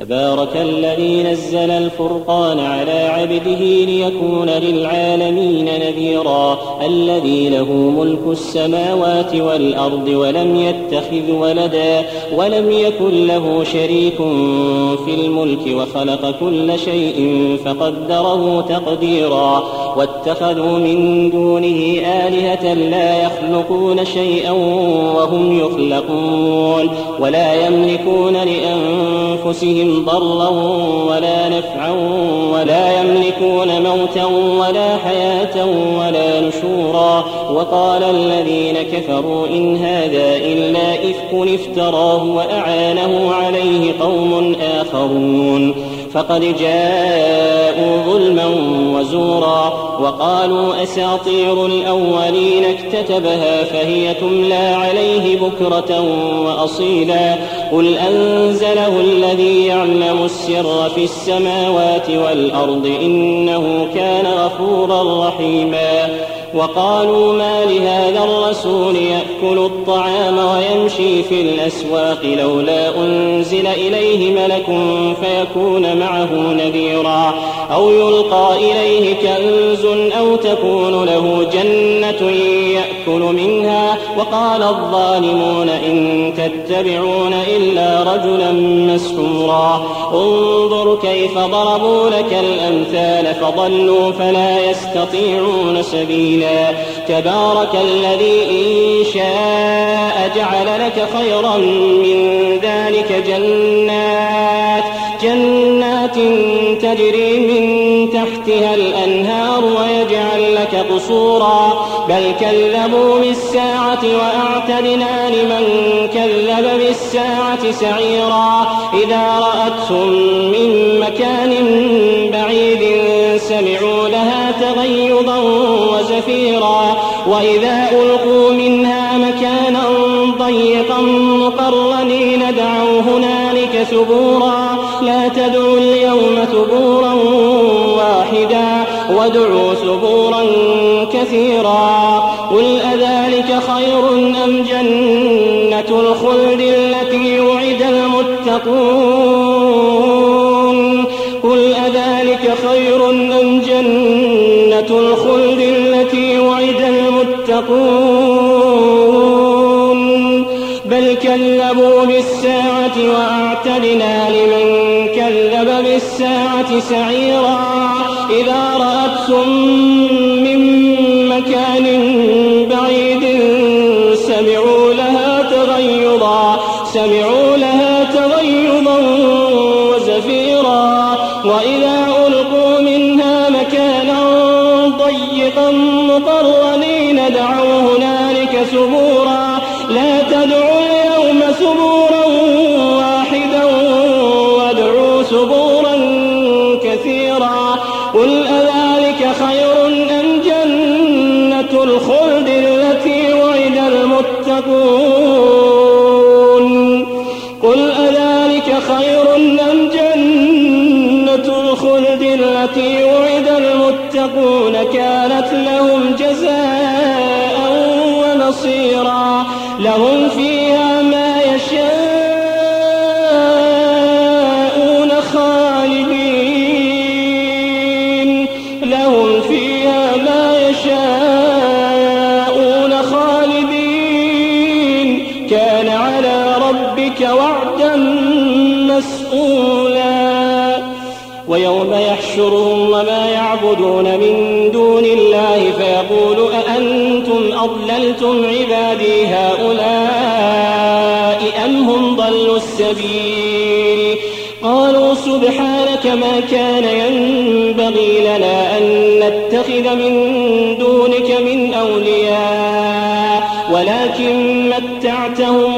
تبارك الذي نزل الفرقان على عبده ليكون للعالمين نذيرا الذي له ملك السماوات والأرض ولم يتخذ ولدا ولم يكن له شريك في الملك وخلق كل شيء فقدره تقديرا واتخذوا من دونه آلهة لا يخلقون شيئا وهم يخلقون ولا يملكون لأنفسهم ضرا ولا نفعا ولا يملكون موتا ولا حياة ولا نشورا وقال الذين كفروا إن هذا إلا إفك افتراه وأعانه عليه قوم آخرون فقد جاءوا ظلما وزورا وقالوا أساطير الأولين اكتتبها فهي تملى عليه بكرة وأصيلا قل أنزله الذي يعلم السر في السماوات والأرض إنه كان غفورا رحيما وقالوا ما لهذا الرسول يأكل الطعام ويمشي في الأسواق لولا أنزل إليه ملك فيكون معه نذيرا أو يلقى إليه كنز أو تكون له جنة يأكل منها وقال الظالمون إن تتبعون إلا رجلا مسحورا انظر كيف ضربوا لك الأمثال فضلوا فلا يستطيعون سبيلا تبارك الذي إن شاء جعل لك خيرا من ذلك جنات تجري من تحتها الأنهار ويجعل لك قصورا بل كذبوا بالساعة وأعتدنا لمن كذب بالساعة سعيرا إذا رأتهم من مكان بعيد سمعوا لها تغيظا وزفيرا وإذا ألقوا منها مكانا ضيقا مقرنين دعوا هنالك ثبورا لا تدعوا اليوم ثبورا واحدا وادعوا ثبورا كثيرا قل أذلك خير أم جنة الخلد التي وعد المتقون قل أذلك خير أم جنة الخلد التي وعد المتقون بل كذبوا بالساعة وأعتدنا لمن كذب بالساعة سعيرا إذا رأتهم من مكان بعيد سمعوا لها تغيظا وزفيرا وإذا ألقوا منها مكانا ضيقا مقرنين دعوا هنالك ثبورا لا تدعوا اليوم ثبورا واحدا وادعوا ثبورا كثيرا قل أذلك خير أم جنة الخلد التي وعد المتقون قل أذلك خير أم جنة الخلد التي وعد المتقون كانت لهم جزاء ونصيرا لهم فيها ما يشاءون خالدين كان على ربك وعدا مسئولا ويوم يحشرهم وما يعبدون من دون الله فيقول أأنتم أضللتم عبادي هؤلاء أم هم ضلوا السبيل قالوا سبحانك ما كان ينبغي لنا أن نتخذ من دونك من أولياء ولكن متعتهم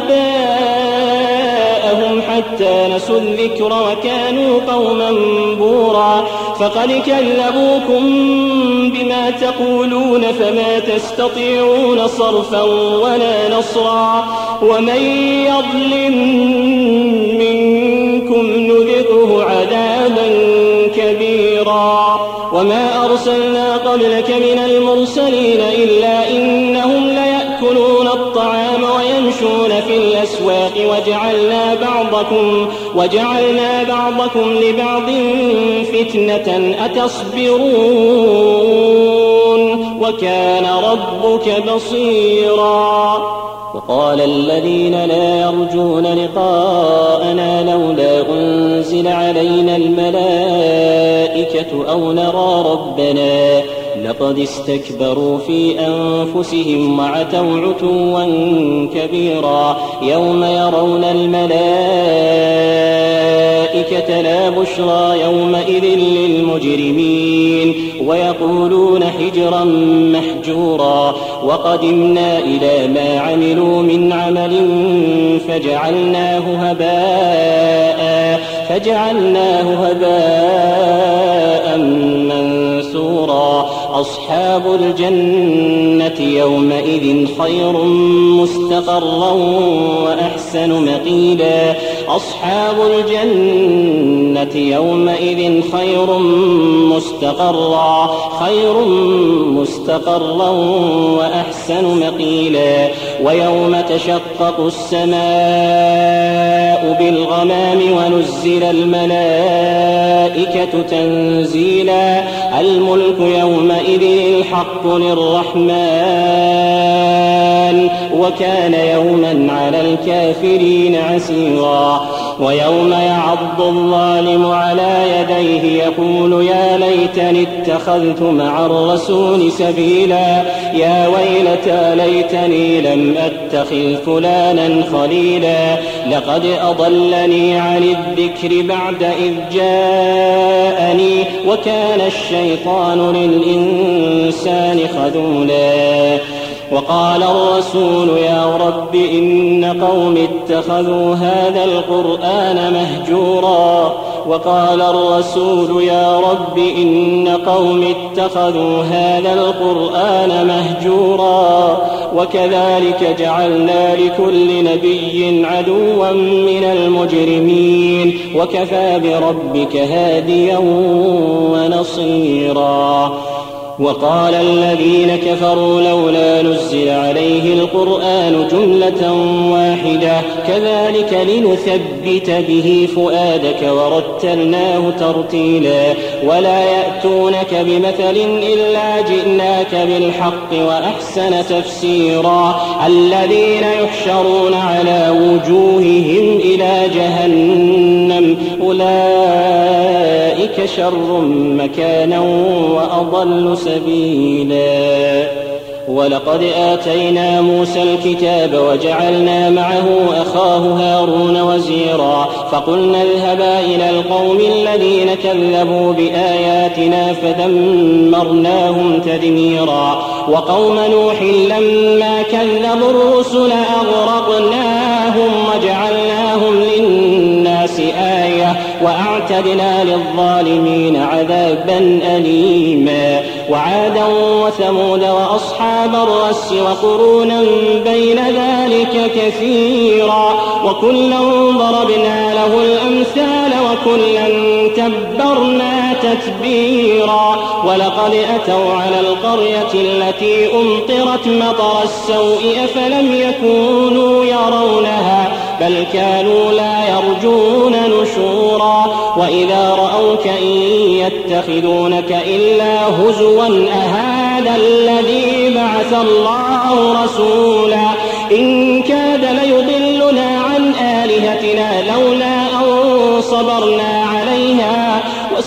وآباءهم حتى نسوا الذكر وكانوا قوما بورا فقد كذبوكم بما تقولون فما تستطيعون صرفا ولا نصرا ومن يظلم منكم نذقه عذابا كبيرا وما أرسلنا قبلك من المرسلين إلا إنهم ليأكلون الطعام ويمشون في الأسواق وجعلنا بعضكم لبعض فتنة أتصبرون وكان ربك بصيرا. وقال الذين لا يرجون لقاءنا لولا أنزل علينا الملائكة أو نرى ربنا لقد استكبروا في أنفسهم وعتوا عتوا كبيرا. يوم يرون الملائكة لا بشرى يومئذ للمجرمين ويقولون حجرا محجورا. وقدمنا إلى ما عملوا من عمل فجعلناه هباء منثورا. أصحاب الجنة يومئذ خير مستقرا وأحسن مقيلا. أصحاب الجنة يومئذ خير مستقرا وأحسن مقيلا. ويوم تشقق السماء بالغمام ونزل الملائكة تنزيلا. الملك يومئذ الحق للرحمن وكان يوما على الكافرين عسيرا. ويوم يعض الظالم على يديه يقول يا ليتني اتخذت مع الرسول سبيلا. يا ويلتى ليتني لم أتخذ فلانا خليلا. لقد أضلني عن الذكر بعد إذ جاءني وكان الشيطان للإنسان خذولا. وقال الرسول يا رب إن قوم اتخذوا هذا القرآن مهجورا. وكذلك جعلنا لكل نبي عدوا من المجرمين وكفى بربك هاديا ونصيرا. وقال الذين كفروا لولا نزل عليه القرآن جملة واحدة كذلك لنثبت به فؤادك ورتلناه ترتيلا. ولا يأتونك بمثل إلا جئناك بالحق وأحسن تفسيرا. الذين يحشرون على وجوههم إلى جهنم أولئك شر مكانا وأضل سبيلا. ولقد آتينا موسى الكتاب وجعلنا معه أخاه هارون وزيرا. فقلنا اذهبا إلى القوم الذين كذبوا بآياتنا فدمرناهم تدميرا. وقوم نوح لما كذبوا الرسل أغرقناهم وجعلناهم للناس آية وأعتدنا للظالمين عذابا أليما. وعادا وثمود وأصحاب الرس وقرونا بين ذلك كثيرا. وكلا ضربنا له الأمثال وكلا تبرنا تتبيرا. ولقد أتوا على القرية التي أمطرت مطر السوء أفلم يكونوا يرونها بل كانوا لا يرجون نشورا. وإذا رأوك إن يتخذونك إلا هزوا أهذا الذي بعث الله رسولا. إن كاد ليضلنا عن آلهتنا لولا أن صبرنا عليها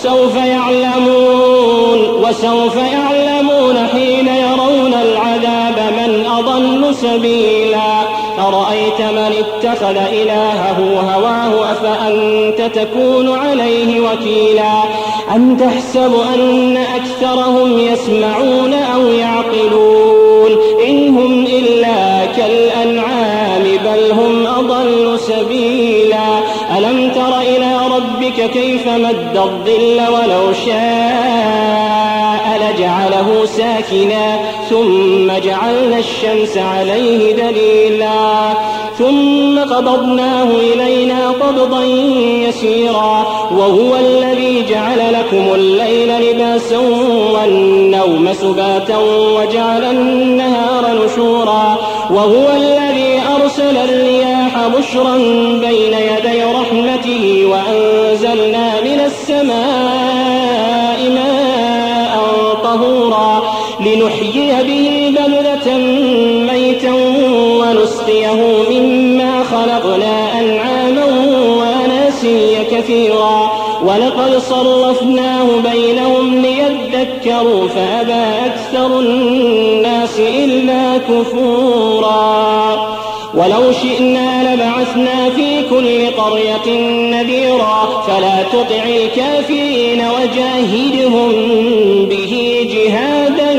وسوف يعلمون حين يرون العذاب من أضل سبيلا. أرأيت من اتخذ إلهه هواه أفأنت تكون عليه وكيلا. أم تحسب أن أكثرهم يسمعون أو يعقلون إن هم إلا كالأنعام بل هم أضل سبيلا. ألم تر إلى ربك كيف مد الظل ولو شاء لجعله ساكنا ثم جعلنا الشمس عليه دليلا ثم قبضناه إلينا قبضا يسيرا. وهو الذي جعل لكم الليل لباسا والنوم سباتا وجعل النهار نشورا. وهو الذي أرسل الرياح بشرا بين يدي رحمته وأنزلنا من السماء ماء طهورا لنحيي به بلدة ميتا ونسقيه مما خلقنا أنعاما وأناسيا كثيرا ولقد صرفناه بينهم ليذكروا فأبى أكثر الناس إلا كفورا ولو شئنا لبعثنا في كل قرية نذيرا فلا تطع الكافرين وجاهدهم به جهادا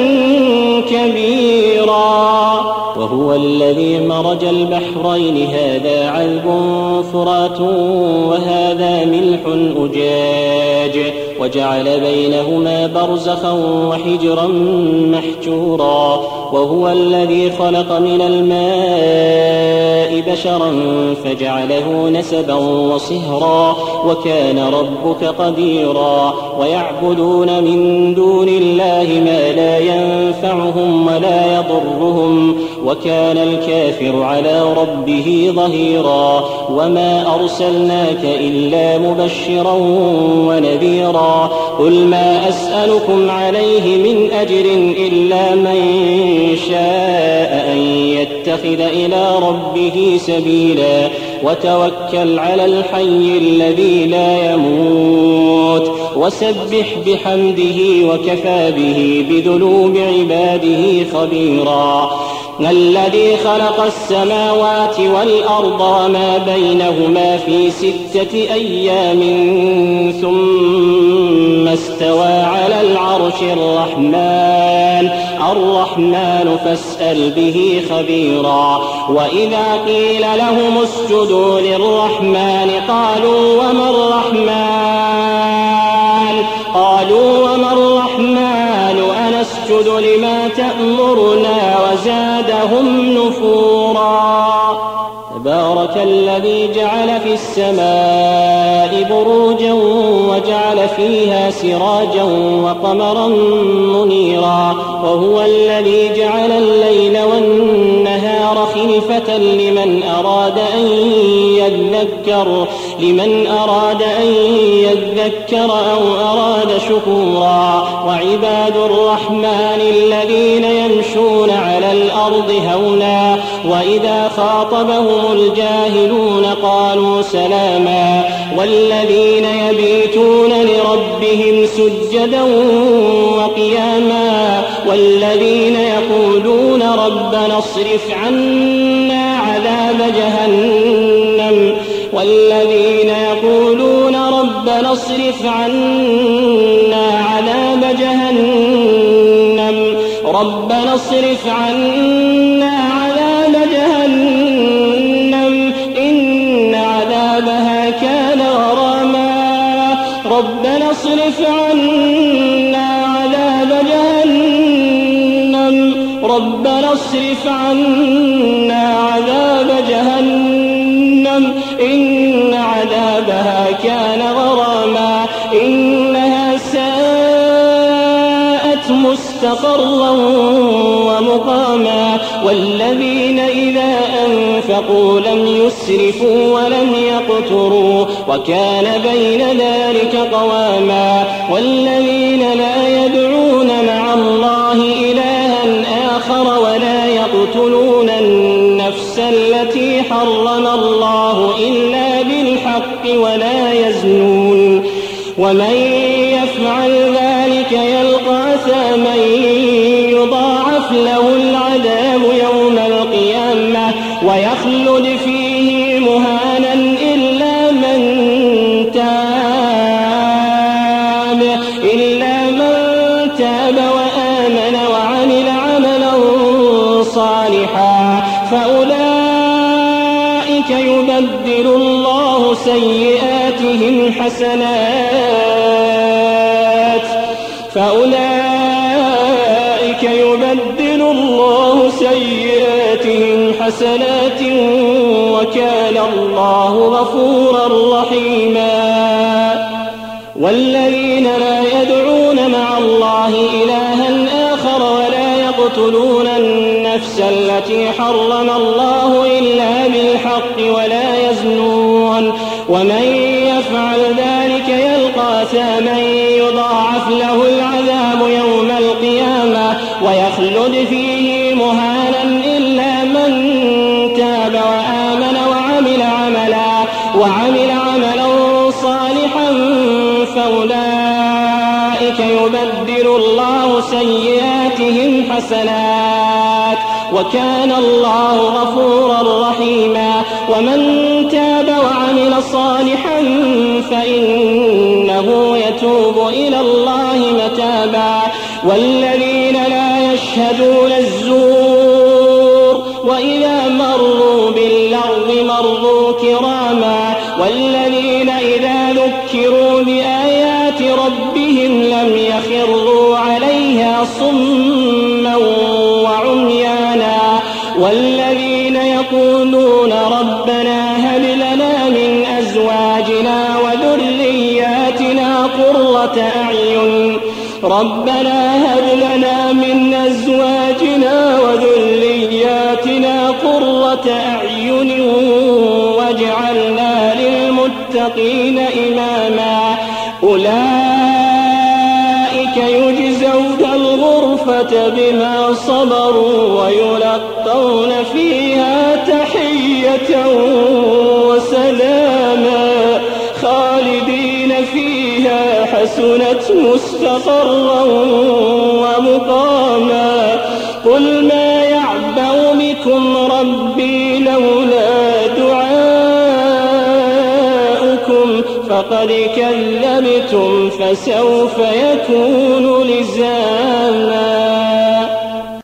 كبيرا وهو الذي مرج البحرين هذا عذب فرات وهذا ملح أجاج وجعل بينهما برزخا وحجرا محجورا وهو الذي خلق من الماء بشرا فجعله نسبا وصهرا وكان ربك قديرا ويعبدون من دون الله ما لا ينفعهم ولا يضرهم وكان الكافر على ربه ظهيرا وما أرسلناك إلا مبشرا ونذيرا قل ما أسألكم عليه من أجر إلا من شاء أن يتخذ إلى ربه سبيلا وتوكل على الحي الذي لا يموت وسبح بحمده وكفى به بذنوب عباده خبيرا الذي خلق السماوات والأرض وما بينهما في 6 أيام ثم استوى على العرش الرحمن فاسأل به خبيرا وإذا قيل لهم اسجدوا للرحمن قالوا وما الرحمن أنسجد لما تأمرنا وزادهم نفورا تبارك الذي جعل في السماء بروجا وجعل فيها سراجا وقمرا منيرا وهو الذي جعل الليل والنهار خلفة لمن أراد أن يذكر أو أراد شكورا وعباد الرحمن الذين يمشون على الأرض هونا وإذا خاطبهم الجاهلون قالوا سلاما والذين يبيتون لربهم سجدا وقياما والذين يقولون ربنا اصرف عنا عذاب جهنم إن عذابها كان غراما ربنا اصرف عنا عذاب جهنم إن عذابها كان غراما إنها ساءت مستقرا ومقاما والذين إذا أنفقوا لم يسرفوا ولم يقتروا وكان بين ذلك قواما والذين لا يدعون مع الله إلها آخر ولا يقتلون النفس التي حرم الله إلا بالحق ولا يزنون ومن يفعل ذلك يلقى أثاما يضاعف له العذاب يوم القيامة ويخلد فيه مهانا إلا من تاب وآمن وعمل عملا صالحا فأولئك يبدل الله سيئاتهم حسنات وكان الله غفورا رحيما والذين لا يدعون مع الله إلها آخر ولا يقتلون النفس التي حرم الله إلا بالحق ولا يزنون ومن يفعل ذلك يلقى ثاما يضاعف له العذاب يوم القيامة ويخلد فيه مهانا إلا من تاب وآمن وعمل عملا صالحا فأولئك يبدل الله سيئاتهم حسنات وكان الله غفورا رحيما ومن تاب وعمل صالحا فإنه يتوب إلى الله متابا والذين لا يشهدون الزور وإذا مروا باللغو مروا كراما والذين إذا ذكروا بآيات ربهم لم يخروا عليها صما وعميانا والذين يقولون ربنا هب لنا من أزواجنا وذرياتنا قرة أعين واجعلنا للمتقين إماما أولئك يجزون الغرفة بما صبروا ويلقون فيها تحية وسلاما خالدين فيها حسنت مستقرا ومقاما قل ما يعبأ بكم ربي لولا دعاؤكم فقد كذبتم فسوف يكون لزاما.